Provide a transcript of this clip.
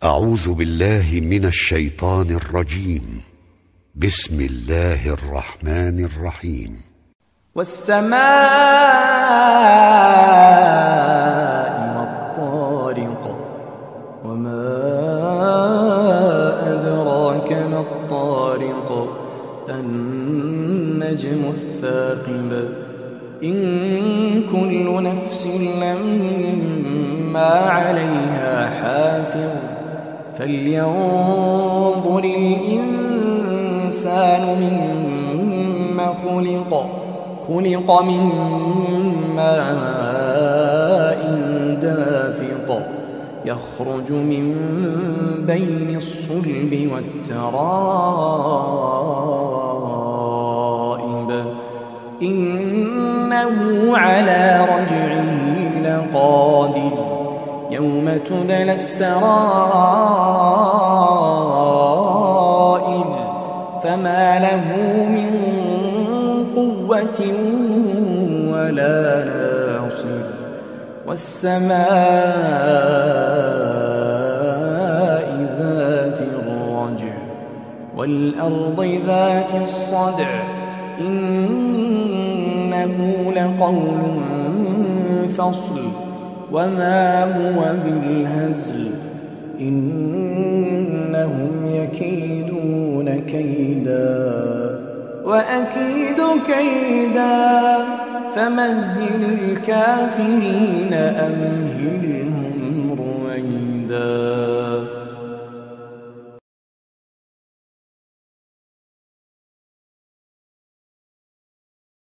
أعوذ بالله من الشيطان الرجيم. بسم الله الرحمن الرحيم. والسماء والطارق وما أدراك ما الطارق النجم الثاقب إن كل نفس لما عليها حافظ فلينظر الإنسان مما خلق من ماء دافق يخرج من بين الصلب والترائب إنه على رجعه لقادر يوم تبلى السرائر فما له من قوة ولا ناصر والسماء ذات الرجع والأرض ذات الصدع إنه لقول فصل وما هو بالهزل إنهم يكيدون كيدا وأكيد كيدا فمهل الكافرين أمهلهم رويدا.